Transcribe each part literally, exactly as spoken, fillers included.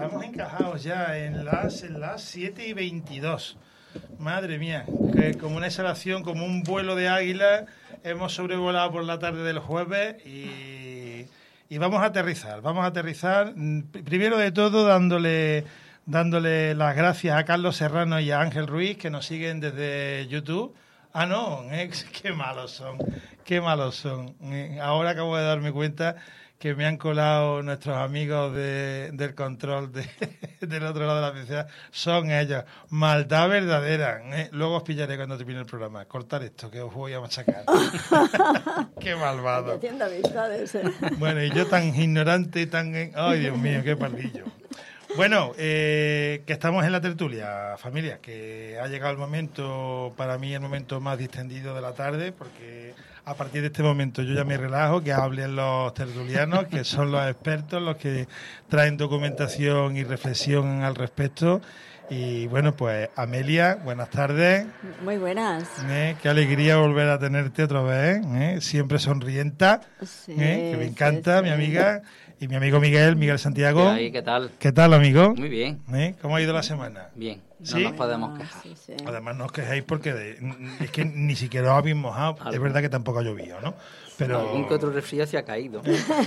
estamos encajados ya en las, en las siete y veintidós. Madre mía, que como una exhalación, como un vuelo de águila, hemos sobrevolado por la tarde del jueves y, y vamos a aterrizar. Vamos a aterrizar, primero de todo, dándole, dándole las gracias a Carlos Serrano y a Ángel Ruiz, que nos siguen desde YouTube. Ah, no, eh, qué malos son, qué malos son. Eh, ahora acabo de darme cuenta que me han colado nuestros amigos de, del control de, del otro lado de la pecera. Son ellos. Maldad verdadera. ¿eh? Luego os pillaré cuando termine el programa. Cortar esto, que os voy a machacar. Qué malvado. Haciendo amistades, ¿eh? Bueno, y yo tan ignorante y tan... Ay, Dios mío, qué pardillo. Bueno, eh, que estamos en la tertulia, familia, que ha llegado el momento, para mí el momento más distendido de la tarde, porque a partir de este momento yo ya me relajo, que hablen los tertulianos, que son los expertos, los que traen documentación y reflexión al respecto. Y bueno, pues Amelia, buenas tardes. Muy buenas. ¿Eh? Qué alegría volver a tenerte otra vez, ¿eh? Siempre sonrienta, Sí, ¿eh? Que me encanta, sí, mi sí. amiga. Y mi amigo Miguel, Miguel Santiago. Ahí, ¿qué tal? ¿Qué tal, amigo? Muy bien. ¿Eh? ¿Cómo ha ido la semana? Bien, no ¿Sí? nos podemos Ah, quejar. sí, sí. Además, no os quejéis porque de- es que ni siquiera os habéis mojado. Es verdad que tampoco ha llovido, ¿no? Pero Algún que otro resfrío se ha caído.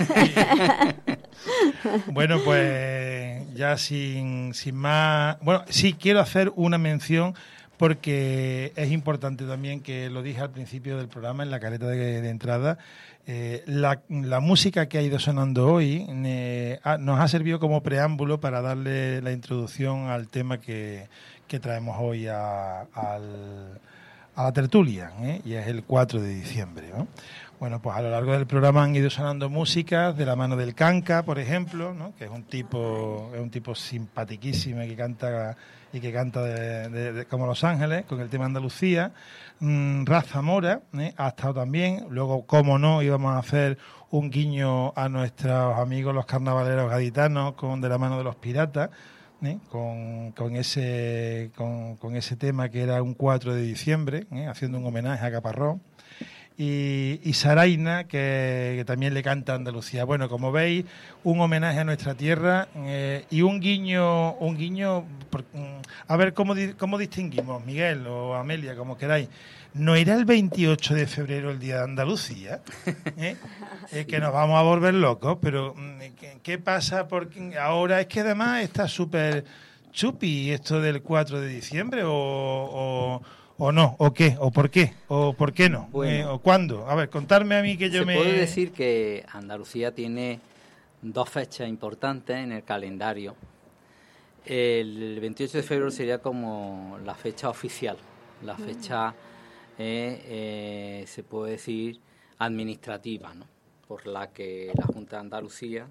bueno, pues ya sin, sin más... Bueno, sí, quiero hacer una mención porque es importante también, que lo dije al principio del programa, en la careta de, de entrada, eh, la, la música que ha ido sonando hoy eh, ha- nos ha servido como preámbulo para darle la introducción al tema que, que traemos hoy a, al- a la tertulia, ¿eh? Y es el cuatro de diciembre, ¿no? Bueno, pues a lo largo del programa han ido sonando músicas de la mano del Canca, por ejemplo, ¿no? Que es un tipo, es un tipo simpatiquísimo y que canta y que canta de, de- de- como Los Ángeles, con el tema Andalucía. Mm, Raz Zamora, ¿eh? Ha estado también. Luego, como no, íbamos a hacer un guiño a nuestros amigos los carnavaleros gaditanos con De la mano de los piratas, ¿eh? Con, con ese con, con ese tema que era un cuatro de diciembre, ¿eh? Haciendo un homenaje a Caparrós. Y, y Saraina, que, que también le canta Andalucía. Bueno, como veis, un homenaje a nuestra tierra eh, y un guiño, un guiño por- mm, a ver cómo, di- cómo distinguimos, Miguel o Amelia, como queráis. ¿No era el veintiocho de febrero el Día de Andalucía? ¿Eh? Es que nos vamos a volver locos, pero mm, ¿qué, qué pasa? Porque ahora es que además está súper chupi esto del cuatro de diciembre o... o ¿O no? ¿O qué? ¿O por qué? ¿O por qué no? Bueno. Eh, ¿O cuándo? A ver, contarme a mí que yo Se me... puede decir que Andalucía tiene dos fechas importantes en el calendario. El veintiocho de febrero sería como la fecha oficial, la fecha, eh, eh, se puede decir, administrativa, ¿no? Por la que la Junta de Andalucía,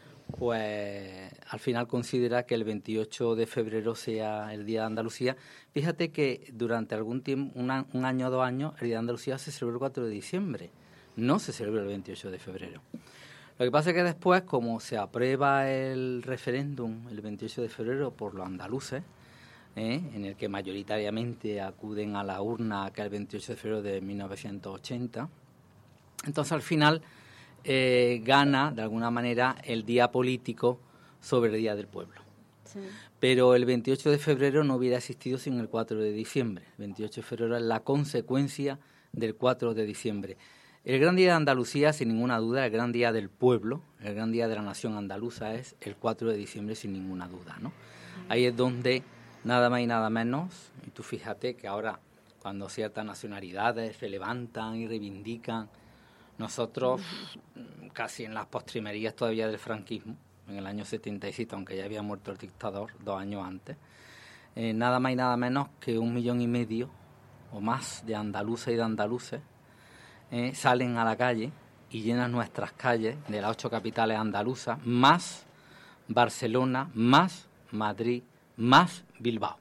pues al final considera que el veintiocho de febrero sea el Día de Andalucía. Fíjate que durante algún tiempo, un, a- un año o dos años, el Día de Andalucía se celebró el cuatro de diciembre, no se celebró el veintiocho de febrero. Lo que pasa es que después, como se aprueba el referéndum el veintiocho de febrero por los andaluces, ¿eh? En el que mayoritariamente acuden a la urna aquel veintiocho de febrero de mil novecientos ochenta, entonces al final eh, gana de alguna manera el día político sobre el Día del Pueblo. Sí. Pero el veintiocho de febrero no hubiera existido sin el cuatro de diciembre. El veintiocho de febrero es la consecuencia del cuatro de diciembre. El gran día de Andalucía, sin ninguna duda, el gran día del pueblo, el gran día de la nación andaluza es el cuatro de diciembre, sin ninguna duda, ¿no? Ahí es donde nada más y nada menos, y tú fíjate que ahora cuando ciertas nacionalidades se levantan y reivindican, nosotros casi en las postrimerías todavía del franquismo, en el año setenta y siete, aunque ya había muerto el dictador dos años antes, eh, nada más y nada menos que un millón y medio o más de andaluces y de andaluces eh, salen a la calle y llenan nuestras calles de las ocho capitales andaluzas, más Barcelona, más Madrid, más Bilbao.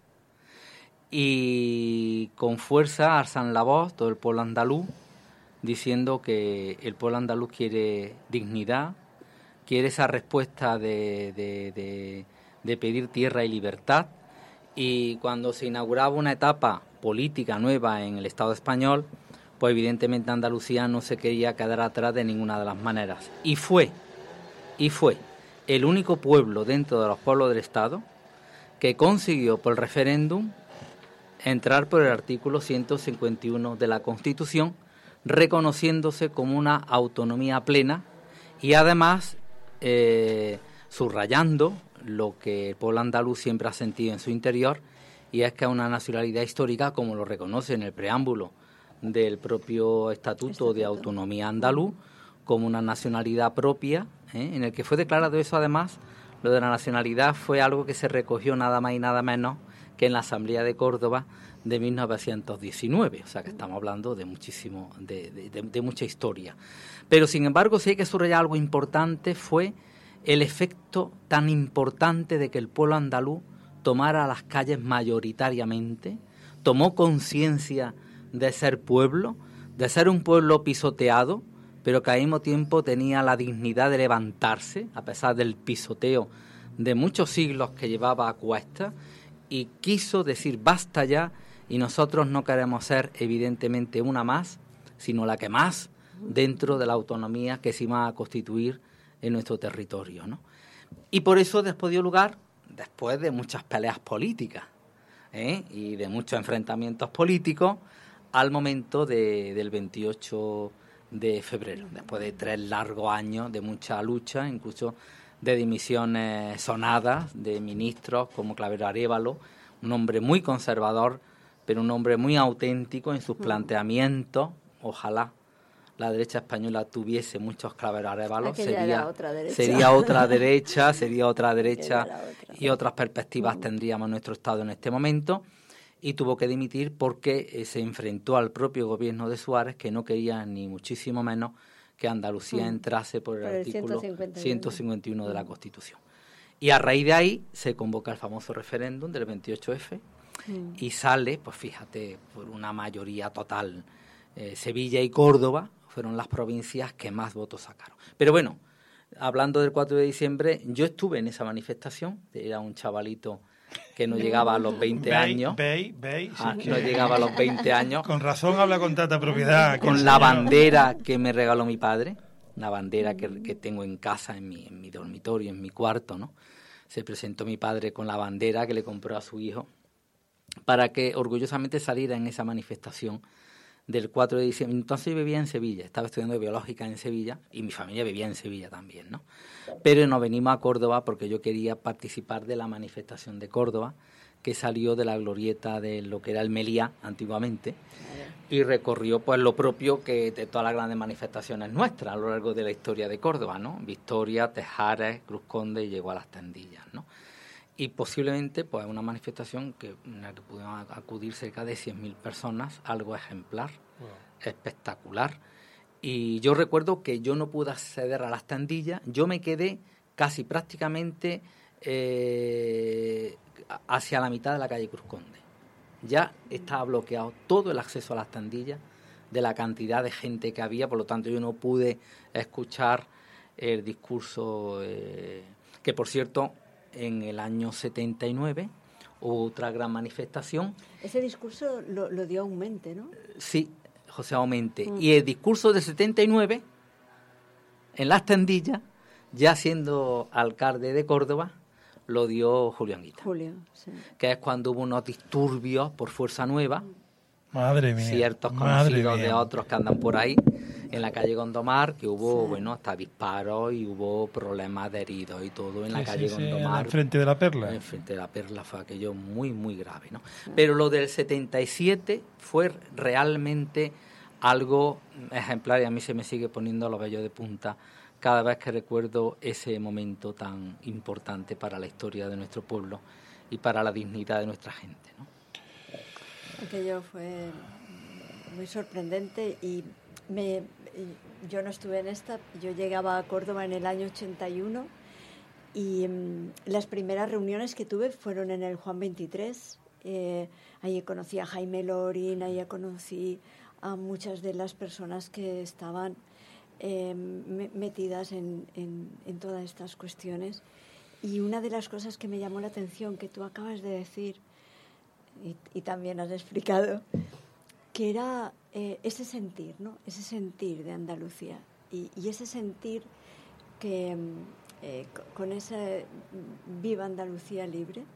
Y con fuerza alzan la voz todo el pueblo andaluz, diciendo que el pueblo andaluz quiere dignidad, quiere esa respuesta de, de, de, de pedir tierra y libertad. Y cuando se inauguraba una etapa política nueva en el Estado español, pues evidentemente Andalucía no se quería quedar atrás de ninguna de las maneras. Y fue, y fue. el único pueblo dentro de los pueblos del Estado que consiguió por referéndum entrar por el artículo ciento cincuenta y uno de la Constitución, reconociéndose como una autonomía plena y además eh, subrayando lo que el pueblo andaluz siempre ha sentido en su interior, y es que es una nacionalidad histórica, como lo reconoce en el preámbulo del propio Estatuto, Estatuto. de Autonomía Andaluz, como una nacionalidad propia, ¿eh? en el que fue declarado eso. Además, lo de la nacionalidad fue algo que se recogió nada más y nada menos que en la Asamblea de Córdoba de mil novecientos diecinueve, o sea que estamos hablando de muchísimo, de, de, de, de mucha historia. Pero sin embargo, sí hay que subrayar algo importante, fue el efecto tan importante de que el pueblo andaluz tomara las calles mayoritariamente, tomó conciencia de ser pueblo, de ser un pueblo pisoteado, pero que al mismo tiempo tenía la dignidad de levantarse, a pesar del pisoteo de muchos siglos que llevaba a cuesta, y quiso decir basta ya, y nosotros no queremos ser evidentemente una más, sino la que más dentro de la autonomía que se iba a constituir en nuestro territorio, ¿no? Y por eso después dio lugar, después de muchas peleas políticas ¿eh? y de muchos enfrentamientos políticos, al momento de, del veintiocho de febrero, después de tres largos años de mucha lucha, incluso de dimisiones sonadas de ministros como Clavero Arévalo, un hombre muy conservador, pero un hombre muy auténtico en sus planteamientos. Ojalá la derecha española tuviese muchos Clavero Arévalos, sería otra derecha, sería otra derecha, sería otra derecha otra. y otras perspectivas uh-huh. tendríamos en nuestro Estado en este momento. Y tuvo que dimitir porque eh, se enfrentó al propio gobierno de Suárez, que no quería ni muchísimo menos que Andalucía entrase por el, por el artículo ciento cincuenta y uno de la Constitución. Y a raíz de ahí se convoca el famoso referéndum del veintiocho efe mm. y sale, pues fíjate, por una mayoría total. Eh, Sevilla y Córdoba fueron las provincias que más votos sacaron. Pero bueno, hablando del cuatro de diciembre, yo estuve en esa manifestación, era un chavalito que no llegaba a los veinte Ve, años. Ve, ve, ah, sí no que... llegaba a los veinte años. Con razón habla con tanta propiedad. Con la bandera que me regaló mi padre, una bandera que, que tengo en casa, en mi, en mi dormitorio, en mi cuarto, ¿no? Se presentó mi padre con la bandera que le compró a su hijo para que orgullosamente saliera en esa manifestación del cuatro de diciembre. Entonces yo vivía en Sevilla, estaba estudiando biológica en Sevilla y mi familia vivía en Sevilla también, ¿no? Pero nos venimos a Córdoba porque yo quería participar de la manifestación de Córdoba, que salió de la glorieta de lo que era el Meliá antiguamente y recorrió pues lo propio que de todas las grandes manifestaciones nuestras a lo largo de la historia de Córdoba, ¿no? Victoria, Tejares, Cruz Conde y llegó a las Tendillas, ¿no? Y posiblemente pues una manifestación que, en la que pudieron acudir cerca de cien mil personas, algo ejemplar, wow. espectacular. Y yo recuerdo que yo no pude acceder a las Tendillas, yo me quedé casi prácticamente eh, hacia la mitad de la calle Cruz Conde. Ya estaba bloqueado todo el acceso a las Tendillas de la cantidad de gente que había, por lo tanto yo no pude escuchar el discurso, eh, que por cierto... En el año setenta y nueve hubo otra gran manifestación. Ese discurso lo, lo dio Aumente, ¿no? Sí, José Aumente. Mm. Y el discurso del setenta y nueve, en las Tendillas, ya siendo alcalde de Córdoba, lo dio Julio Anguita. Julio, sí. Que es cuando hubo unos disturbios por Fuerza Nueva. Madre mía. Ciertos conocidos de otros que andan por ahí, en la calle Gondomar, que hubo, sí. bueno, hasta disparos y hubo problemas de heridos y todo en la sí, calle sí, Gondomar. Sí, frente de la Perla. En frente de la Perla fue aquello muy, muy grave, ¿no? Sí. Pero lo del setenta y siete fue realmente algo ejemplar y a mí se me sigue poniendo los vellos de punta cada vez que recuerdo ese momento tan importante para la historia de nuestro pueblo y para la dignidad de nuestra gente, ¿no? Aquello fue muy sorprendente y me, yo no estuve en esta, yo llegaba a Córdoba en el año ochenta y uno y um, las primeras reuniones que tuve fueron en el Juan veintitrés, eh, ahí conocí a Jaime Lorín, ahí conocí a muchas de las personas que estaban eh, metidas en, en, en todas estas cuestiones y una de las cosas que me llamó la atención que tú acabas de decir Y, y también has explicado, que era eh, ese sentir, ¿no? Ese sentir de Andalucía y, y ese sentir que eh, con esa Viva Andalucía Libre,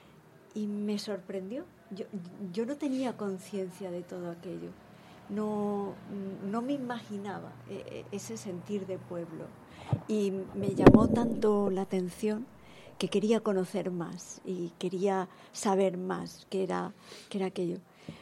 y me sorprendió. Yo, yo no tenía conciencia de todo aquello. No, no me imaginaba ese sentir de pueblo. Y me llamó tanto la atención que quería conocer más y quería saber más qué era, qué era aquello.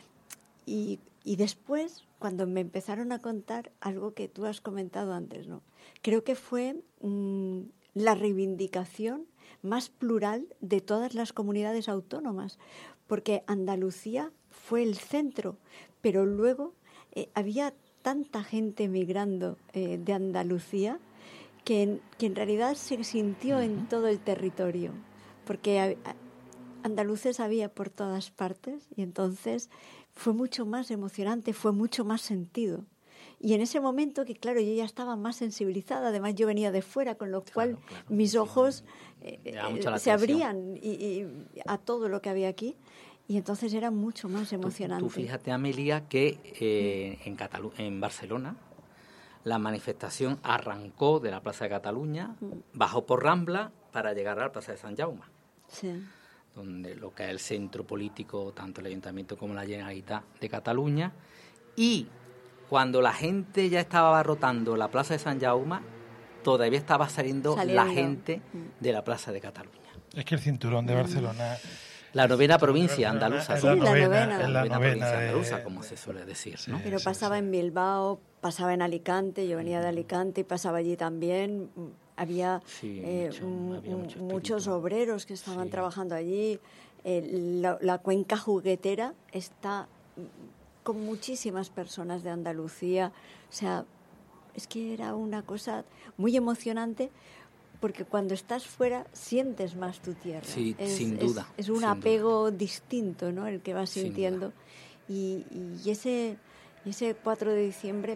Y, y después, cuando me empezaron a contar algo que tú has comentado antes, ¿no? Creo que fue mmm, la reivindicación más plural de todas las comunidades autónomas, porque Andalucía fue el centro, pero luego eh, había tanta gente emigrando eh, de Andalucía que en, que en realidad se sintió en todo el territorio, porque a, a, andaluces había por todas partes, y entonces fue mucho más emocionante, fue mucho más sentido. Y en ese momento, que claro, yo ya estaba más sensibilizada, además yo venía de fuera, con lo claro, cual claro, mis ojos eh, eh, se abrían y, y a todo lo que había aquí, y entonces era mucho más emocionante. Tú, tú fíjate, Amelia, que eh, en, Catalu- en Barcelona la manifestación arrancó de la Plaza de Cataluña, bajó por Rambla para llegar a la Plaza de Sant Jaume, sí. donde lo que es el centro político, tanto el Ayuntamiento como la Generalitat de Cataluña, y cuando la gente ya estaba abarrotando la Plaza de Sant Jaume, todavía estaba saliendo, saliendo. la gente de la Plaza de Cataluña. Es que el cinturón de Barcelona... La novena provincia andaluza. Sí, la novena. Es la, la novena novena provincia de... andaluza, como se suele decir, ¿no? Pero sí, pasaba sí. en Bilbao, pasaba en Alicante, yo venía de Alicante y pasaba allí también. Había, sí, eh, mucho, m- había mucho muchos obreros que estaban sí. trabajando allí. Eh, la, la cuenca juguetera está con muchísimas personas de Andalucía. O sea, es que era una cosa muy emocionante, porque cuando estás fuera sientes más tu tierra. Sí, es, sin duda. Es, es un sin apego duda. distinto, ¿no?, el que vas Sin sintiendo. duda. Y, y ese, ese cuatro de diciembre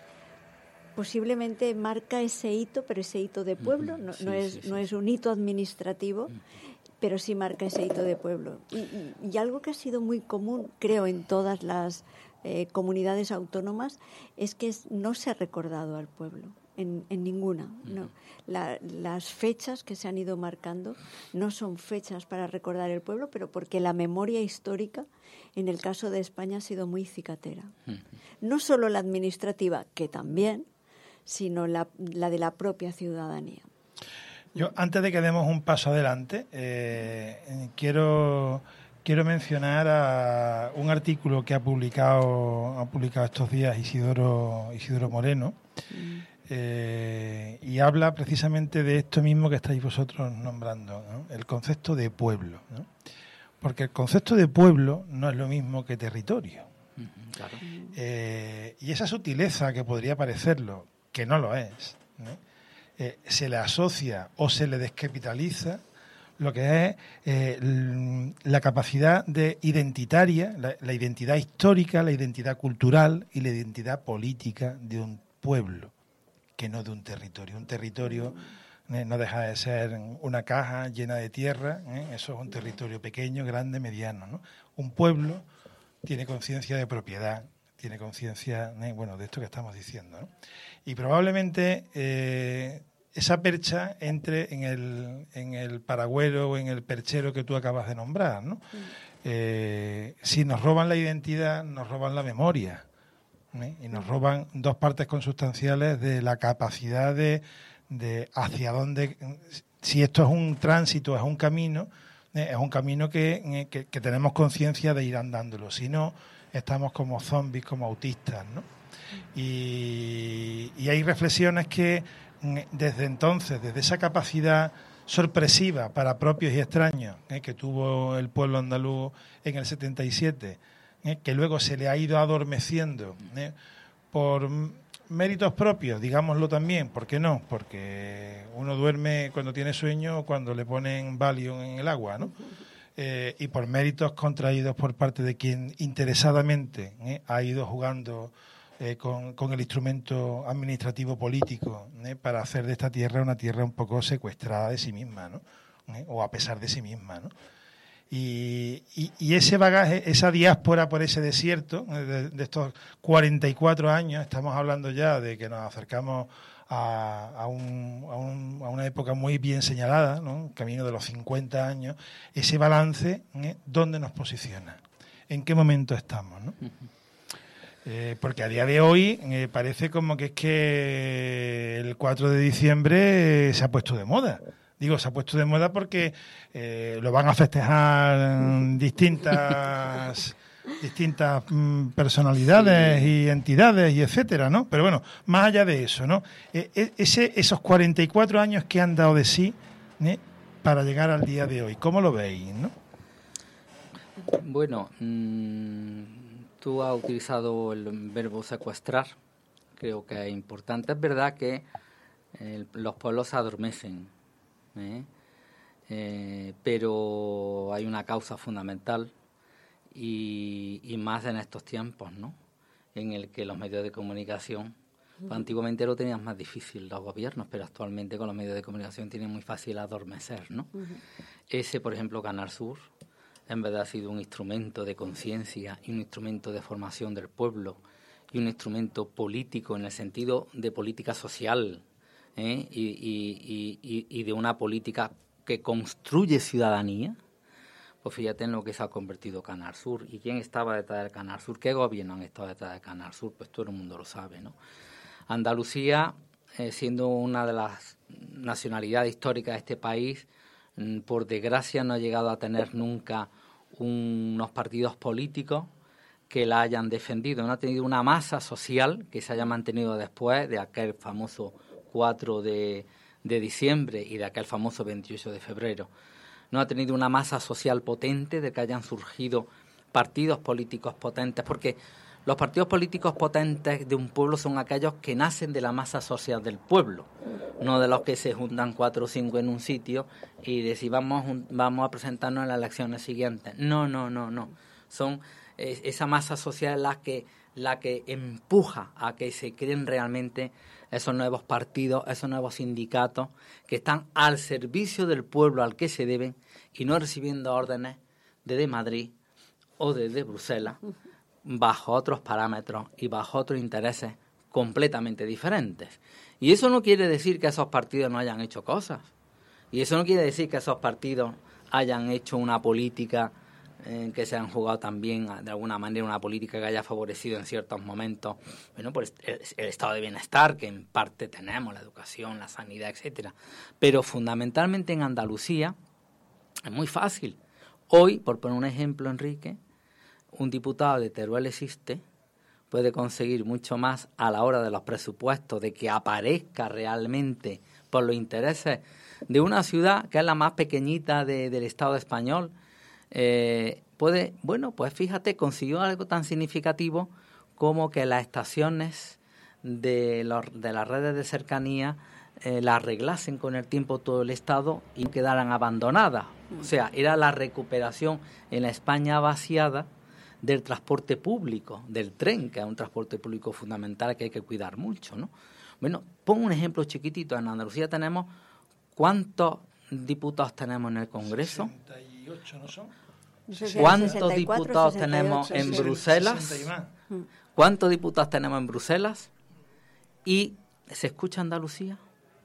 posiblemente marca ese hito, pero ese hito de pueblo, Uh-huh. no, sí, no, es, sí, sí, no sí. es un hito administrativo, Uh-huh. pero sí marca ese hito de pueblo. Y, y, y algo que ha sido muy común, creo, en todas las eh, comunidades autónomas, es que es, no se ha recordado al pueblo. En, en ninguna. Uh-huh. No. La, las fechas que se han ido marcando no son fechas para recordar el pueblo, pero porque la memoria histórica, en el caso de España, ha sido muy cicatera. Uh-huh. No solo la administrativa, que también, sino la, la de la propia ciudadanía. Yo, antes de que demos un paso adelante, eh, quiero, quiero mencionar a un artículo que ha publicado, ha publicado estos días Isidoro, Isidoro Moreno, uh-huh. Eh, y habla precisamente de esto mismo que estáis vosotros nombrando, ¿no? El concepto de pueblo, ¿no? Porque el concepto de pueblo no es lo mismo que territorio. Uh-huh, claro. eh, y esa sutileza que podría parecerlo, que no lo es, ¿no? eh, se le asocia o se le descapitaliza lo que es eh, la capacidad de identitaria, la, la identidad histórica, la identidad cultural y la identidad política de un pueblo, que no de un territorio. Un territorio eh, no deja de ser una caja llena de tierra, ¿eh? Eso es un territorio pequeño, grande, mediano, ¿no? Un pueblo tiene conciencia de propiedad, tiene conciencia, ¿eh? bueno, de esto que estamos diciendo, ¿no? Y probablemente eh, esa percha entre en el, en el paragüero o en el perchero que tú acabas de nombrar, ¿no? Eh, si nos roban la identidad, nos roban la memoria. ¿Eh? Y nos roban dos partes consustanciales de la capacidad de, de hacia dónde, si esto es un tránsito, es un camino, eh, es un camino que, que, que tenemos conciencia de ir andándolo, si no estamos como zombies, como autistas, ¿no? Y, y hay reflexiones que desde entonces, desde esa capacidad sorpresiva para propios y extraños eh, que tuvo el pueblo andaluz en el setenta y siete, Eh, que luego se le ha ido adormeciendo eh, por méritos propios, digámoslo también, ¿por qué no? Porque uno duerme cuando tiene sueño o cuando le ponen Valium en el agua, ¿no? Eh, y por méritos contraídos por parte de quien interesadamente eh, ha ido jugando eh, con, con el instrumento administrativo político eh, para hacer de esta tierra una tierra un poco secuestrada de sí misma, ¿no? Eh, o a pesar de sí misma, ¿no? Y, y, y ese bagaje, esa diáspora por ese desierto, de, de estos cuarenta y cuatro años, estamos hablando ya de que nos acercamos a, a, un, a, un, a una época muy bien señalada, ¿no? Camino de los cincuenta años, ese balance, ¿eh? ¿Dónde nos posiciona? ¿En qué momento estamos, ¿no? Uh-huh. Eh, porque a día de hoy eh, parece como que es que el cuatro de diciembre eh, se ha puesto de moda. Digo, se ha puesto de moda porque eh, lo van a festejar distintas distintas mm, personalidades sí. y entidades y etcétera, ¿no? Pero bueno, más allá de eso, ¿no? Eh, ese, esos cuarenta y cuatro años que han dado de sí, ¿eh? Para llegar al día de hoy, ¿cómo lo veis, no? Bueno, mmm, tú has utilizado el verbo secuestrar, creo que es importante. Es verdad que eh, los pueblos se adormecen, ¿eh? Eh, pero hay una causa fundamental y, y más en estos tiempos, ¿no? En el que los medios de comunicación, pues, antiguamente lo tenían más difícil los gobiernos, pero actualmente con los medios de comunicación tienen muy fácil adormecer, ¿no? Uh-huh. Ese, por ejemplo, Canal Sur, en verdad ha sido un instrumento de conciencia y un instrumento de formación del pueblo y un instrumento político en el sentido de política social, ¿eh? y, y, y, y de una política que construye ciudadanía. Pues fíjate en lo que se ha convertido Canal Sur. ¿Y quién estaba detrás de Canal Sur? ¿Qué gobierno han estado detrás de Canal Sur? Pues todo el mundo lo sabe, ¿no? Andalucía, eh, siendo una de las nacionalidades históricas de este país, mm, por desgracia no ha llegado a tener nunca un, unos partidos políticos que la hayan defendido. No ha tenido una masa social que se haya mantenido después de aquel famoso cuatro de diciembre y de aquel famoso veintiocho de febrero. No ha tenido una masa social potente de que hayan surgido partidos políticos potentes, porque los partidos políticos potentes de un pueblo son aquellos que nacen de la masa social del pueblo, no de los que se juntan cuatro o cinco en un sitio y decir vamos, vamos a presentarnos en las elecciones siguientes. No, no, no, no. Son eh, esa masa social la que, la que empuja a que se creen realmente esos nuevos partidos, esos nuevos sindicatos que están al servicio del pueblo al que se deben y no recibiendo órdenes desde Madrid o desde Bruselas bajo otros parámetros y bajo otros intereses completamente diferentes. Y eso no quiere decir que esos partidos no hayan hecho cosas. Y eso no quiere decir que esos partidos hayan hecho una política en que se han jugado también de alguna manera una política que haya favorecido en ciertos momentos, bueno, pues el, el estado de bienestar que en parte tenemos, la educación, la sanidad, etcétera. Pero fundamentalmente en Andalucía es muy fácil. Hoy, por poner un ejemplo, Enrique, un diputado de Teruel existe puede conseguir mucho más a la hora de los presupuestos, de que aparezca realmente por los intereses de una ciudad que es la más pequeñita de, del Estado español. Eh, puede, bueno, pues fíjate, consiguió algo tan significativo como que las estaciones de, los, de las redes de cercanía eh, las arreglasen con el tiempo todo el Estado y quedaran abandonadas. O sea, era la recuperación en la España vaciada del transporte público, del tren, que es un transporte público fundamental que hay que cuidar mucho, ¿no? Bueno, pongo un ejemplo chiquitito. En Andalucía tenemos, ¿cuántos diputados tenemos en el Congreso? sesenta y ocho, ¿no son? ¿Cuántos sesenta y cuatro, diputados sesenta y ocho, tenemos en sí. Bruselas? ¿Cuántos diputados tenemos en Bruselas? ¿Y se escucha Andalucía?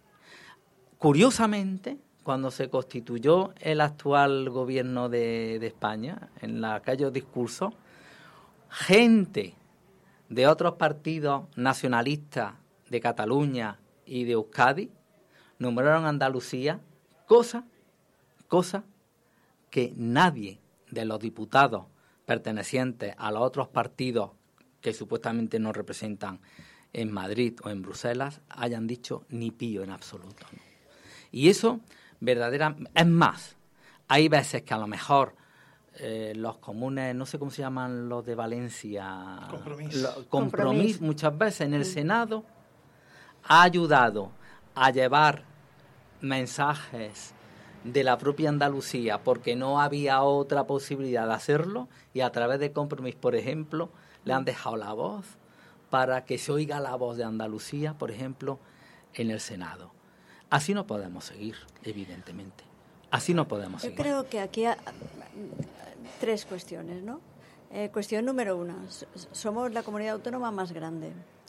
Curiosamente, cuando se constituyó el actual gobierno de, de España, en aquellos discursos, gente de otros partidos nacionalistas de Cataluña y de Euskadi nombraron Andalucía, cosa, cosa que nadie de los diputados pertenecientes a los otros partidos que supuestamente no representan en Madrid o en Bruselas hayan dicho ni pío en absoluto, ¿no? Y eso, verdadera, es más, hay veces que a lo mejor eh, los comunes, no sé cómo se llaman los de Valencia, Compromís, Compromís muchas veces en el Senado ha ayudado a llevar mensajes de la propia Andalucía porque no había otra posibilidad de hacerlo y a través de Compromís, por ejemplo, le han dejado la voz para que se oiga la voz de Andalucía, por ejemplo, en el Senado. Así no podemos seguir, evidentemente. Así no podemos Yo seguir. Yo creo que aquí hay tres cuestiones, ¿no? Eh, cuestión número uno, somos la comunidad autónoma más grande.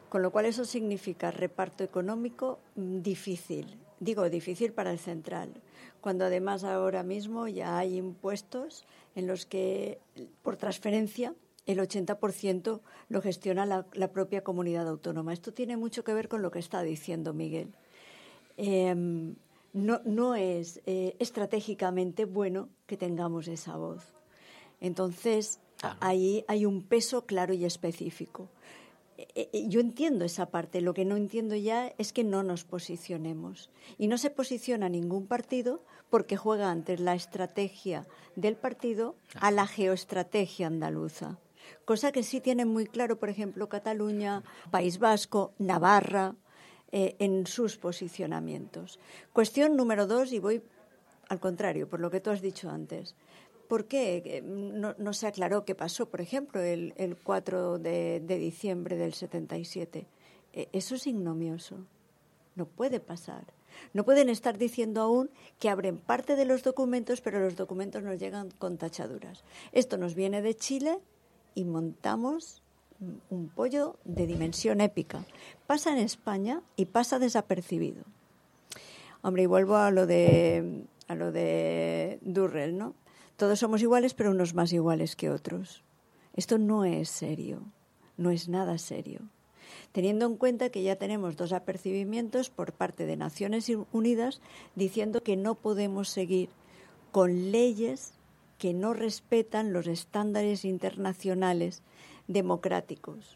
Con lo cual eso significa reparto económico difícil. Digo, difícil para el central, cuando además ahora mismo ya hay impuestos en los que por transferencia el ochenta por ciento lo gestiona la, la propia comunidad autónoma. Esto tiene mucho que ver con lo que está diciendo Miguel. Eh, no, no es eh, estratégicamente bueno que tengamos esa voz. Entonces, claro, ahí hay un peso claro y específico. Eh, yo entiendo esa parte, lo que no entiendo ya es que no nos posicionemos. Y no se posiciona ningún partido porque juega antes la estrategia del partido a la geoestrategia andaluza. Cosa que sí tienen muy claro, por ejemplo, Cataluña, País Vasco, Navarra, eh, en sus posicionamientos. Cuestión número dos, y voy al contrario, por lo que tú has dicho antes. ¿Por qué no, no se aclaró qué pasó, por ejemplo, el, el cuatro de, de diciembre del setenta y siete? Eh, eso es ignomioso. No puede pasar. No pueden estar diciendo aún que abren parte de los documentos, pero los documentos nos llegan con tachaduras. Esto nos viene de Chile y montamos un pollo de dimensión épica. Pasa en España y pasa desapercibido. Hombre, y vuelvo a lo de, a lo de Durrell, ¿no? Todos somos iguales, pero unos más iguales que otros. Esto no es serio, no es nada serio. Teniendo en cuenta que ya tenemos dos apercibimientos por parte de Naciones Unidas diciendo que no podemos seguir con leyes que no respetan los estándares internacionales democráticos,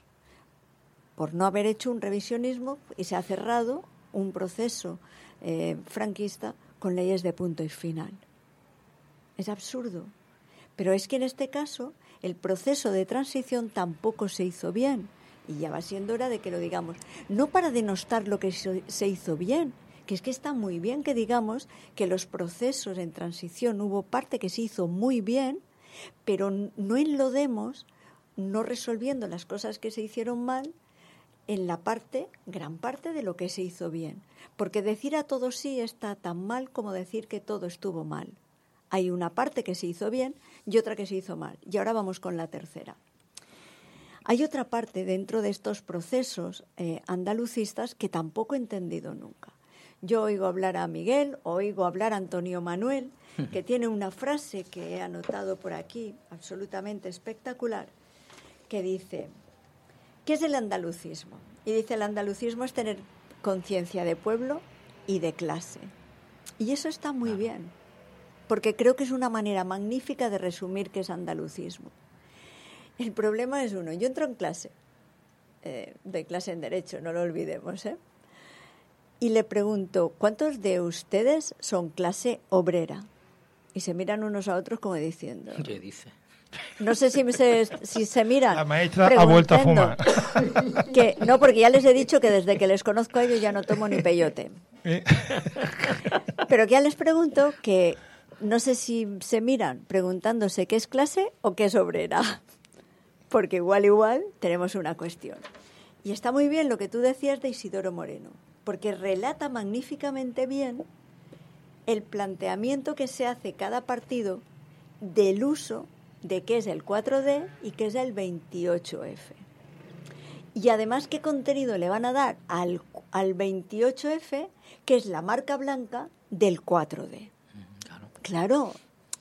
por no haber hecho un revisionismo, y se ha cerrado un proceso eh, franquista con leyes de punto y final. Es absurdo. Pero es que en este caso el proceso de transición tampoco se hizo bien. Y ya va siendo hora de que lo digamos. No para denostar lo que se hizo bien, que es que está muy bien que digamos que los procesos en transición hubo parte que se hizo muy bien, pero no enlodemos, no resolviendo las cosas que se hicieron mal, en la parte, gran parte de lo que se hizo bien. Porque decir a todo sí está tan mal como decir que todo estuvo mal. Hay una parte que se hizo bien y otra que se hizo mal. Y ahora vamos con la tercera. Hay otra parte dentro de estos procesos eh, andalucistas que tampoco he entendido nunca. Yo oigo hablar a Miguel, oigo hablar a Antonio Manuel, que tiene una frase que he anotado por aquí, absolutamente espectacular, que dice, ¿qué es el andalucismo? Y dice, el andalucismo es tener conciencia de pueblo y de clase. Y eso está muy bien, porque creo que es una manera magnífica de resumir qué es andalucismo. El problema es uno, yo entro en clase, eh, doy clase en Derecho, no lo olvidemos, ¿eh? Y le pregunto, ¿cuántos de ustedes son clase obrera? Y se miran unos a otros como diciendo... ¿Qué dice? No sé si se, si se miran. La maestra ha vuelto a fumar. Que, no, porque ya les he dicho que desde que les conozco a ellos ya no tomo ni peyote. ¿Eh? Pero que ya les pregunto que no sé si se miran preguntándose qué es clase o qué es obrera. Porque igual, igual tenemos una cuestión. Y está muy bien lo que tú decías de Isidoro Moreno, porque relata magníficamente bien el planteamiento que se hace cada partido del uso de qué es el cuatro D y qué es el veintiocho F. Y además qué contenido le van a dar al, al veintiocho F, que es la marca blanca del cuatro D. Claro. Claro.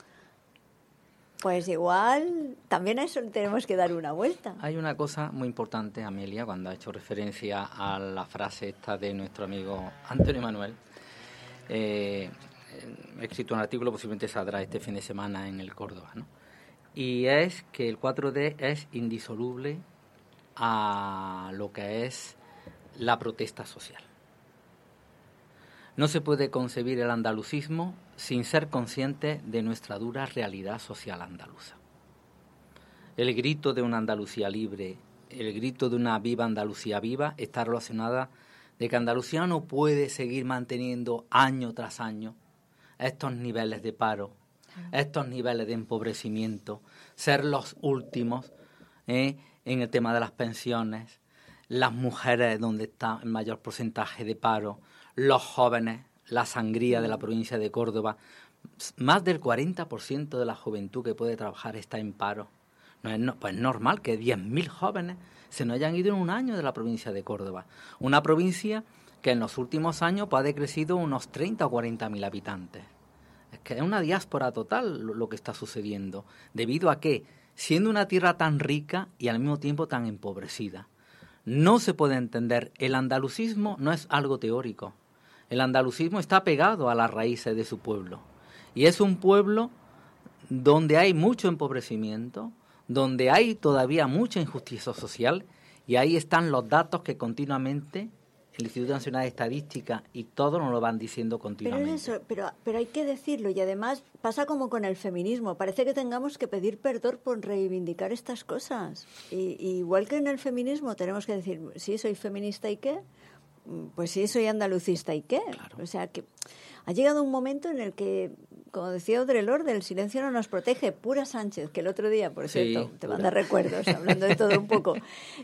Pues igual también a eso tenemos que dar una vuelta. Hay una cosa muy importante, Amelia, cuando ha hecho referencia a la frase esta de nuestro amigo Antonio Manuel. Eh, he escrito un artículo, posiblemente saldrá este fin de semana en el Córdoba, ¿no? Y es que el cuatro D es indisoluble a lo que es la protesta social. No se puede concebir el andalucismo sin ser consciente de nuestra dura realidad social andaluza. El grito de una Andalucía libre, el grito de una viva Andalucía viva, está relacionada de que Andalucía no puede seguir manteniendo año tras año estos niveles de paro, estos niveles de empobrecimiento, ser los últimos ¿eh? en el tema de las pensiones, las mujeres donde está el mayor porcentaje de paro, los jóvenes, la sangría de la provincia de Córdoba. Más del cuarenta por ciento de la juventud que puede trabajar está en paro. No es no, pues normal que diez mil jóvenes se nos hayan ido en un año de la provincia de Córdoba. Una provincia que en los últimos años pues, ha decrecido unos treinta o cuarenta mil habitantes. Es que es una diáspora total lo, lo que está sucediendo. ¿Debido a qué? Siendo una tierra tan rica y al mismo tiempo tan empobrecida. No se puede entender. El andalucismo no es algo teórico. El andalucismo está pegado a las raíces de su pueblo. Y es un pueblo donde hay mucho empobrecimiento, donde hay todavía mucha injusticia social, y ahí están los datos que continuamente el Instituto Nacional de Estadística y todos nos lo van diciendo continuamente. Pero, eso, pero, pero hay que decirlo, y además pasa como con el feminismo. Parece que tengamos que pedir perdón por reivindicar estas cosas. Y, y igual que en el feminismo tenemos que decir, sí, soy feminista y qué, pues sí, soy andalucista y qué. Claro. O sea que ha llegado un momento en el que, como decía Audre Lorde, el silencio no nos protege. Pura Sánchez, que el otro día, por sí, cierto, te pura. manda recuerdos, hablando de todo un poco.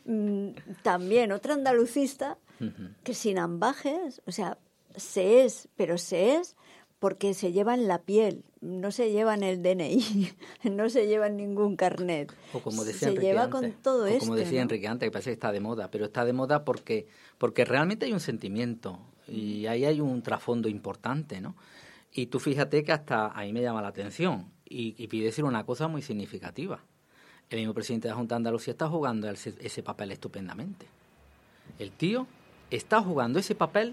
También otra andalucista que sin ambajes, o sea, se es, pero se es porque se lleva en la piel, no se lleva en el D N I, no se lleva en ningún carnet. O como decía se Enrique lleva antes, con todo o esto. Como decía ¿no? Enrique antes, que parece que está de moda, pero está de moda porque, porque realmente hay un sentimiento y ahí hay un trasfondo importante, ¿no? Y tú fíjate que hasta ahí me llama la atención y, y pide decir una cosa muy significativa. El mismo presidente de la Junta de Andalucía está jugando ese, ese papel estupendamente. El tío está jugando ese papel.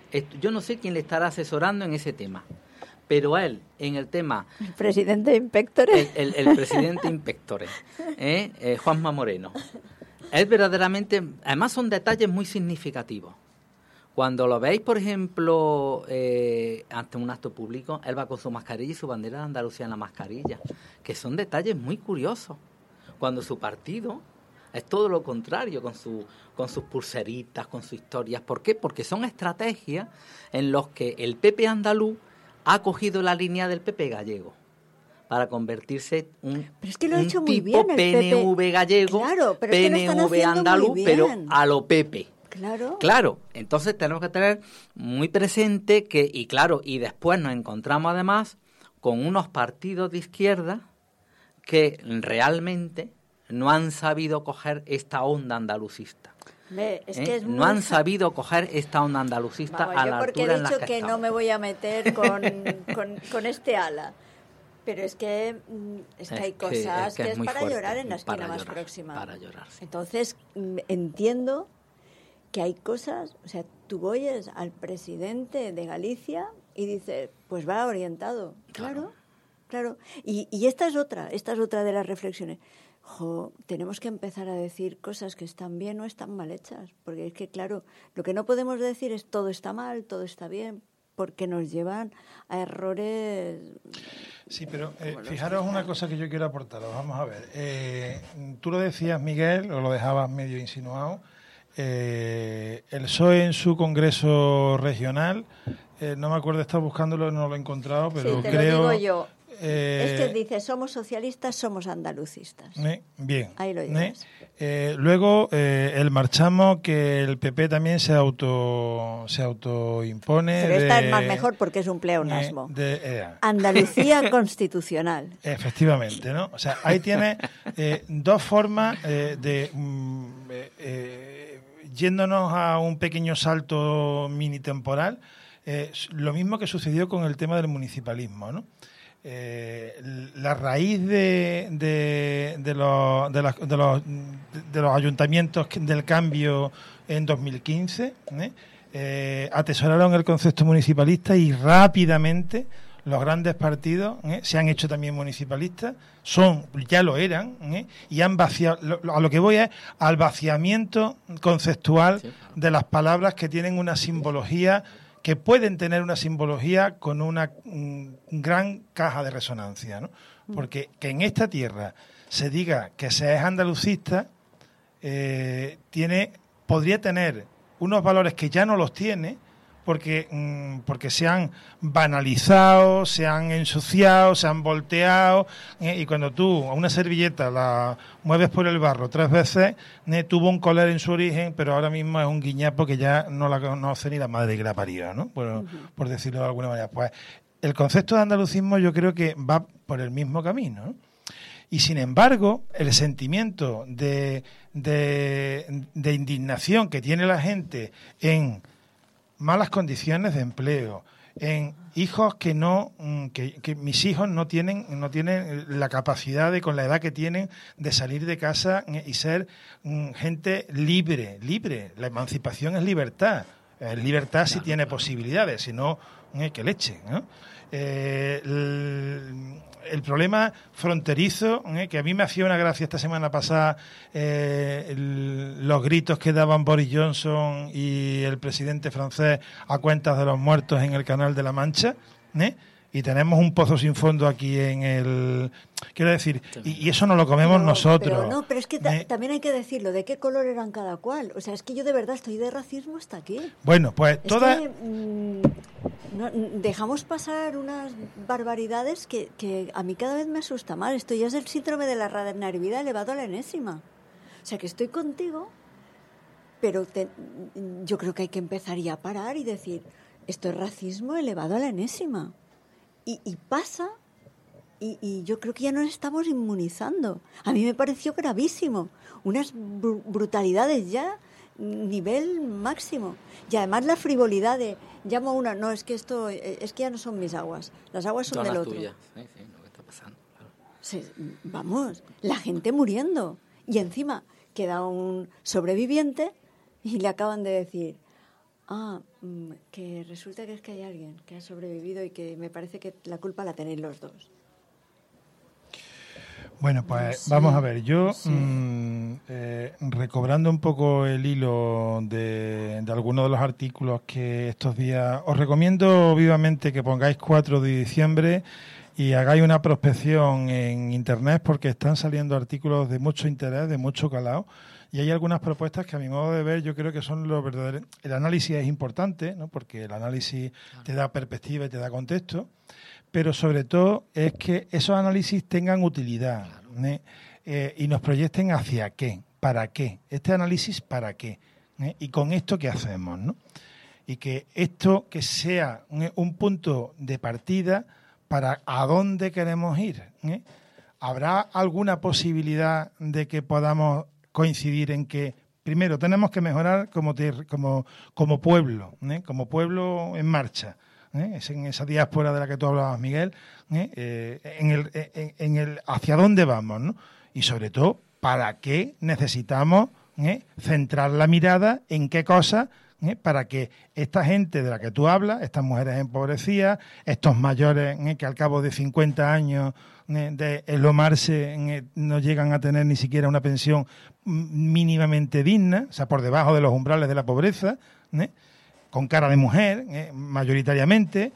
Yo no sé quién le estará asesorando en ese tema, pero a él, en el tema... El presidente Inspectores. El, el, el presidente Inspectores, ¿eh? Eh, Juanma Moreno. Es verdaderamente... Además son detalles muy significativos. Cuando lo veis, por ejemplo, eh, ante un acto público, él va con su mascarilla y su bandera de Andalucía en la mascarilla, que son detalles muy curiosos. Cuando su partido es todo lo contrario, con, su, con sus pulseritas, con sus historias. ¿Por qué? Porque son estrategias en las que el P P andaluz ha cogido la línea del P P gallego para convertirse un, pero es que lo ha un hecho muy tipo bien el P N V P P. gallego, Claro, pero P es que lo N están V haciendo andaluz, muy pero bien. a lo Pepe. Claro. Claro, entonces tenemos que tener muy presente que, y claro, y después nos encontramos además con unos partidos de izquierda que realmente no han sabido coger esta onda andalucista. Ve, es ¿Eh? que es muy... No han sabido coger esta onda andalucista Vamos, a yo la porque altura he en la dicho que, que estamos. no me voy a meter con, con, con este ala. Pero es que, es que Es hay que- cosas es que que es es muy para fuerte, llorar en la esquina para más llorar, próxima. para llorar, sí. Entonces, mm, entiendo que hay cosas, o sea, tú oyes al presidente de Galicia y dices, pues va orientado. Claro, claro. Y, y esta es otra, esta es otra de las reflexiones. Jo, tenemos que empezar a decir cosas que están bien o están mal hechas, porque es que, claro, lo que no podemos decir es todo está mal, todo está bien, porque nos llevan a errores. Sí, pero eh, fijaros una cosa que yo quiero aportaros. Vamos a ver. Eh, tú lo decías, Miguel, o lo dejabas medio insinuado. Eh, el P S O E en su congreso regional, eh, no me acuerdo, estaba buscándolo, no lo he encontrado, pero sí, te creo... lo digo yo. Eh, es que dice, somos socialistas, somos andalucistas. Eh, bien. Ahí lo Eh, llevas. eh, luego, eh, el marchamo que el P P también se auto se autoimpone. Pero esta de, es más mejor porque es un pleonasmo. eh, de, eh, Andalucía constitucional. Efectivamente, ¿no? O sea, ahí tiene eh, dos formas eh, de... mm, eh, eh, yéndonos a un pequeño salto mini temporal, eh, lo mismo que sucedió con el tema del municipalismo, ¿no? Eh, la raíz de, de, de, los, de, las, de, los, de los ayuntamientos del cambio en dos mil quince ¿eh? Eh, atesoraron el concepto municipalista y rápidamente los grandes partidos ¿eh? se han hecho también municipalistas, son ya lo eran ¿eh? y han vaciado, lo, a lo que voy es al vaciamiento conceptual Sí. de las palabras que tienen una simbología, que pueden tener una simbología con una mm, gran caja de resonancia, ¿no? Porque que en esta tierra se diga que se es andalucista eh, tiene podría tener unos valores que ya no los tiene porque mm, porque se han banalizado, se han ensuciado, se han volteado eh, y cuando tú a una servilleta la mueves por el barro tres veces, eh, tuvo un color en su origen, pero ahora mismo es un guiñapo que ya no la conoce ni la madre que la parió, ¿no? Por, uh-huh. por decirlo de alguna manera. Pues el concepto de andalucismo yo creo que va por el mismo camino, ¿no? Y sin embargo, el sentimiento de, de, de indignación que tiene la gente en malas condiciones de empleo, en hijos que no, que, que mis hijos no tienen, no tienen la capacidad de, con la edad que tienen, de salir de casa y ser um, gente libre, libre. La emancipación es libertad. Eh, libertad si tiene posibilidades, si no, eh, que leche, ¿no? Eh, el, el problema fronterizo, eh, que a mí me hacía una gracia esta semana pasada, eh, el, los gritos que daban Boris Johnson y el presidente francés a cuentas de los muertos en el Canal de la Mancha, ¿eh? Y tenemos un pozo sin fondo aquí en el... Quiero decir, y, y eso no lo comemos pero, nosotros. Pero no, pero es que ta- ¿eh? también hay que decirlo, ¿de qué color eran cada cual? O sea, es que yo de verdad estoy de racismo hasta aquí. Bueno, pues Es todas... que, mm, no, dejamos pasar unas barbaridades que, que a mí cada vez me asusta más. Esto ya es el síndrome de la radicalidad elevado a la enésima. O sea, que estoy contigo, pero te, yo creo que hay que empezar ya a parar y decir, esto es racismo elevado a la enésima. Y, y pasa, y, y yo creo que ya nos estamos inmunizando. A mí me pareció gravísimo. Unas br- brutalidades ya, nivel máximo. Y además la frivolidad de, llamo a una, no, es que esto, es que ya no son mis aguas. Las aguas son, son del las otro. tuyas. Sí, sí, lo que está pasando. Claro. Sí, vamos, la gente muriendo. Y encima queda un sobreviviente y le acaban de decir... Ah, que resulta que es que hay alguien que ha sobrevivido y que me parece que la culpa la tenéis los dos. Bueno, pues no sé, vamos a ver, yo no sé. mmm, eh, recobrando un poco el hilo de, de algunos de los artículos que estos días, os recomiendo vivamente que pongáis cuatro de diciembre y hagáis una prospección en internet porque están saliendo artículos de mucho interés, de mucho calado. Y hay algunas propuestas que a mi modo de ver yo creo que son los verdaderos. El análisis es importante, ¿no? Porque el análisis te da perspectiva y te da contexto, pero sobre todo es que esos análisis tengan utilidad, ¿eh? Eh, y nos proyecten hacia qué, para qué. Este análisis para qué, ¿eh? Y con esto qué hacemos, ¿no? Y que esto que sea un, un punto de partida para a dónde queremos ir, ¿eh? ¿Habrá alguna posibilidad de que podamos coincidir en que primero tenemos que mejorar como ter, como como pueblo, ¿eh? Como pueblo en marcha, ¿eh? Es en esa diáspora de la que tú hablabas, Miguel, ¿eh? Eh, en el en, en el hacia dónde vamos, ¿no? Y sobre todo para qué necesitamos, ¿eh? Centrar la mirada en qué cosas, ¿eh? Para que esta gente de la que tú hablas, estas mujeres empobrecidas, estos mayores, ¿eh? Que al cabo de cincuenta años de eslomarse eh, no llegan a tener ni siquiera una pensión mínimamente digna, o sea, por debajo de los umbrales de la pobreza, ¿eh? Con cara de mujer, eh, mayoritariamente,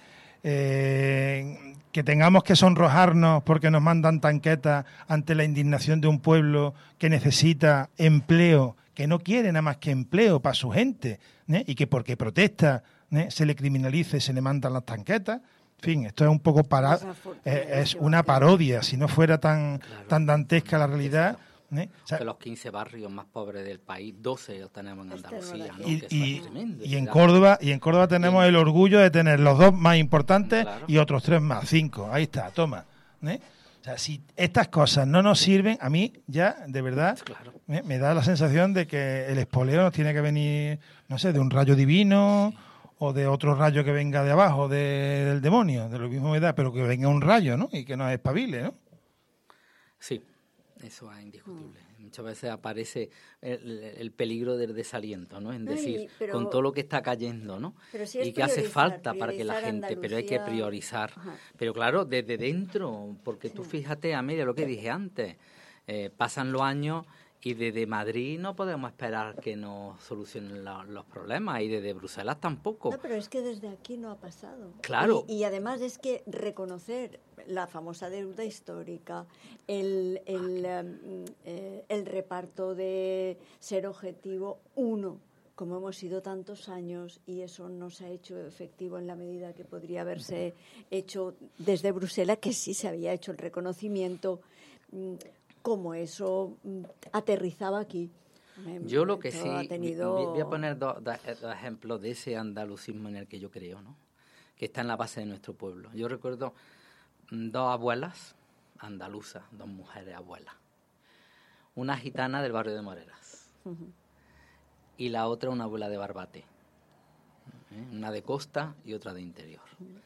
eh, que tengamos que sonrojarnos porque nos mandan tanquetas ante la indignación de un pueblo que necesita empleo, que no quiere nada más que empleo para su gente, ¿eh? Y que porque protesta, ¿eh? Se le criminalice, se le mandan las tanquetas. En fin, esto es un poco para eh, es una parodia, si no fuera tan claro, tan dantesca la realidad. ¿eh? O sea, que los quince barrios más pobres del país, doce los tenemos en Andalucía, ¿no? Y, que y, es tremendo, y en Córdoba, y en Córdoba tenemos y, el orgullo de tener los dos más importantes, claro, y otros tres más, cinco. Ahí está, toma. ¿eh? O sea, si estas cosas no nos sirven, a mí ya, de verdad, claro, ¿eh? me da la sensación de que el espoleo nos tiene que venir, no sé, de un rayo divino, sí, o de otro rayo que venga de abajo, de, del demonio, de lo mismo me da, pero que venga un rayo, ¿no? Y que nos espabile, ¿no? Sí, eso es indiscutible. Mm. Muchas veces aparece el, el peligro del desaliento, ¿no? En decir, Ay, pero, con todo lo que está cayendo, ¿no? Si y que hace falta para que la gente, Andalucía... pero hay que priorizar. Ajá. Pero claro, desde dentro, porque tú fíjate, Amelia, lo que dije antes, eh, pasan los años... Y desde Madrid no podemos esperar que nos solucionen la, los problemas, y desde Bruselas tampoco. No, pero es que desde aquí no ha pasado. Claro. Y, y además es que reconocer la famosa deuda histórica, el, el, um, eh, el reparto de ser objetivo uno, como hemos sido tantos años, y eso no se ha hecho efectivo en la medida que podría haberse hecho desde Bruselas, que sí se había hecho el reconocimiento, como eso aterrizaba aquí. Yo lo que sí, tenido... voy a poner dos, dos, dos ejemplos de ese andalucismo en el que yo creo, ¿no? Que está en la base de nuestro pueblo. Yo recuerdo dos abuelas andaluzas, dos mujeres abuelas. Una gitana del barrio de Moreras uh-huh. y la otra una abuela de Barbate, ¿eh? Una de costa y otra de interior. Uh-huh.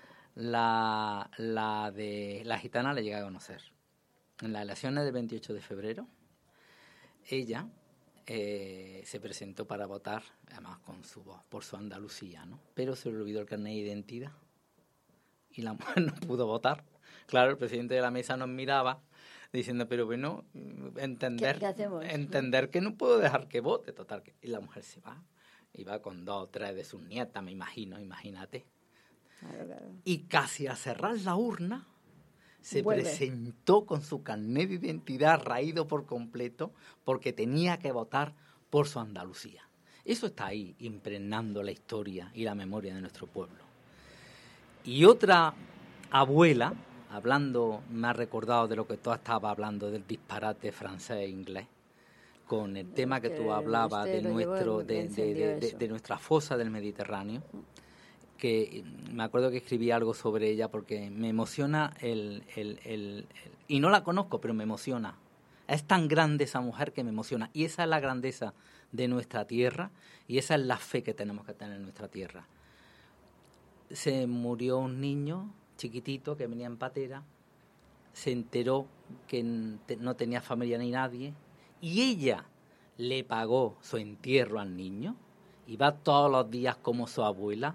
La, la de la gitana la llegué a conocer. En las elecciones del veintiocho de febrero, ella eh, se presentó para votar, además con su voz, por su Andalucía, ¿no? Pero se le olvidó el carnet de identidad y la mujer no pudo votar. Claro, el presidente de la mesa nos miraba diciendo, pero bueno, entender, ¿Qué, qué hacemos? entender que no puedo dejar que vote, total. Que, y la mujer se va, y va con dos o tres de sus nietas, me imagino, imagínate. Claro, claro. Y casi a cerrar la urna, se Vuelve. presentó con su carnet de identidad raído por completo porque tenía que votar por su Andalucía. Eso está ahí, impregnando la historia y la memoria de nuestro pueblo. Y otra abuela, hablando, me ha recordado de lo que tú estabas hablando, del disparate francés e inglés, con el tema que tú hablabas de, nuestro, de, de, de, de, de nuestra fosa del Mediterráneo, que me acuerdo que escribí algo sobre ella porque me emociona, el, el, el, el y no la conozco, pero me emociona. Es tan grande esa mujer que me emociona. Y esa es la grandeza de nuestra tierra y esa es la fe que tenemos que tener en nuestra tierra. Se murió un niño chiquitito que venía en patera, se enteró que no tenía familia ni nadie y ella le pagó su entierro al niño y va todos los días como su abuela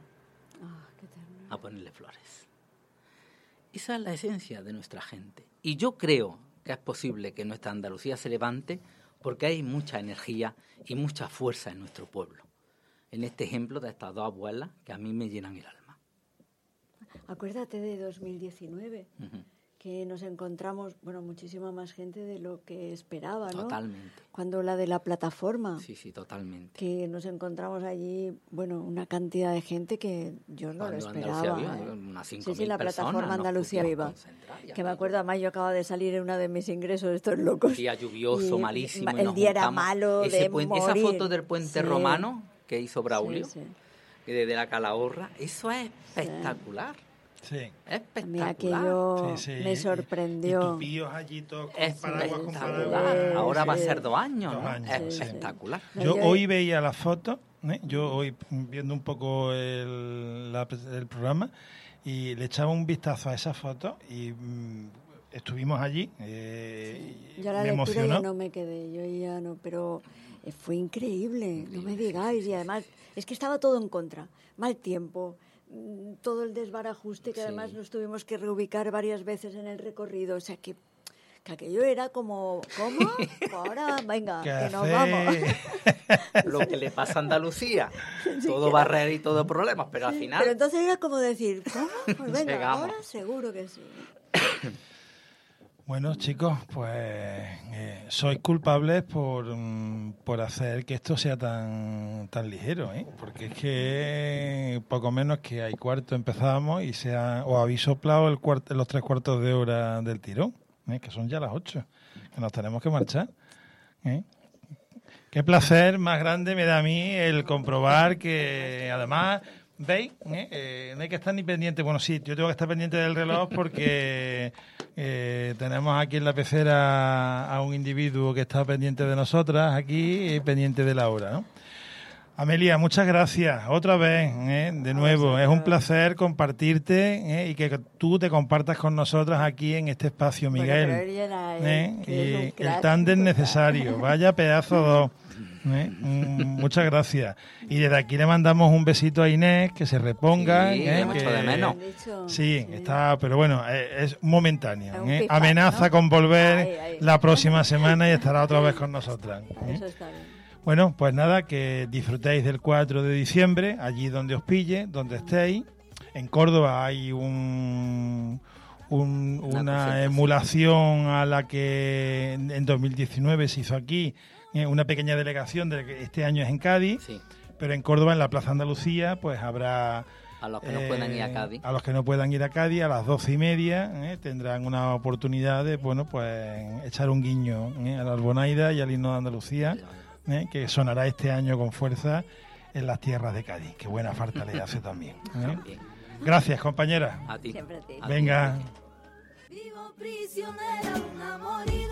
a ponerle flores. Esa es la esencia de nuestra gente. Y yo creo que es posible que nuestra Andalucía se levante porque hay mucha energía y mucha fuerza en nuestro pueblo. En este ejemplo de estas dos abuelas que a mí me llenan el alma. Acuérdate de dos mil diecinueve, uh-huh. que nos encontramos, bueno, muchísima más gente de lo que esperaba, ¿no? Totalmente. Cuando la de la plataforma. Sí, sí, totalmente. Que nos encontramos allí, bueno, una cantidad de gente que yo no Cuando lo esperaba. Viva, ¿eh? Unas cinco sí, sí, la personas, plataforma Andalucía Viva. Que me acuerdo, además yo acababa de salir en uno de mis ingresos de estos locos. Un día lluvioso, y, malísimo. El y día era juntamos. malo Ese de puente, morir. Esa foto del puente sí. romano que hizo Braulio, sí, sí. desde la Calahorra, eso es espectacular. Sí. Espectacular. A mí aquello sí, sí. me sorprendió. Y, y tupíos allí todos con paraguas, con paraguas. Sí, Ahora sí. va a ser dos años, dos ¿no? años Es sí. espectacular. Yo hoy veía las fotos, ¿eh? yo hoy viendo un poco el, la, el programa, y le echaba un vistazo a esas fotos y mmm, estuvimos allí. Eh, sí. Yo la me lectura emocionó. ya no me quedé, yo ya no, pero fue increíble, no me digáis. Y además, es que estaba todo en contra. Mal tiempo, todo el desbarajuste, que sí. además nos tuvimos que reubicar varias veces en el recorrido. O sea, que, que aquello era como, ¿cómo? Ahora, venga, que nos vamos. Lo que le pasa a Andalucía. Sí, todo barrera y todo problemas, pero sí, al final... Pero entonces era como decir, ¿cómo? Pues venga, llegamos. Ahora seguro que sí. Bueno, chicos, pues eh, sois culpables por, por hacer que esto sea tan tan ligero, ¿eh? Porque es que poco menos que hay cuarto empezábamos y se ha, os habéis soplado el cuart, los tres cuartos de hora del tirón, ¿eh? Que son ya las ocho, que nos tenemos que marchar, ¿eh? Qué placer más grande me da a mí el comprobar que además... ¿Veis? ¿Eh? Eh, no hay que estar ni pendiente. Bueno, sí, yo tengo que estar pendiente del reloj porque eh, tenemos aquí en la pecera a un individuo que está pendiente de nosotras aquí y pendiente de la hora, ¿no? Amelia, muchas gracias. Otra vez, ¿eh? de nuevo. Es un placer compartirte ¿eh? y que tú te compartas con nosotras aquí en este espacio, Miguel. Bueno, era, ¿eh? Y el tándem necesario. Vaya pedazo dos. ¿Eh? Muchas gracias. Y desde aquí le mandamos un besito a Inés, que se reponga. Sí, ¿eh? mucho que, de menos. Sí, sí, está, pero bueno, es, es momentáneo. Es ¿eh? pipa, Amenaza ¿no? con volver ahí, ahí. la próxima semana y estará otra vez con nosotras. ¿eh? Eso está bien. Bueno, pues nada, que disfrutéis del cuatro de diciembre, allí donde os pille, donde estéis. En Córdoba hay un... Un, una, una emulación a la que en dos mil diecinueve se hizo aquí, eh, una pequeña delegación de que este año es en Cádiz, sí. pero en Córdoba, en la Plaza Andalucía, pues habrá... A los que no eh, puedan ir a Cádiz. A los que no puedan ir a Cádiz, a las doce y media, eh, tendrán una oportunidad de, bueno, pues echar un guiño eh, a la Albonaida y al himno de Andalucía, eh, que sonará este año con fuerza en las tierras de Cádiz, que buena falta le hace también. ¿eh? Gracias, compañera. A ti. Siempre a ti. Venga. Vivo prisionera de un amor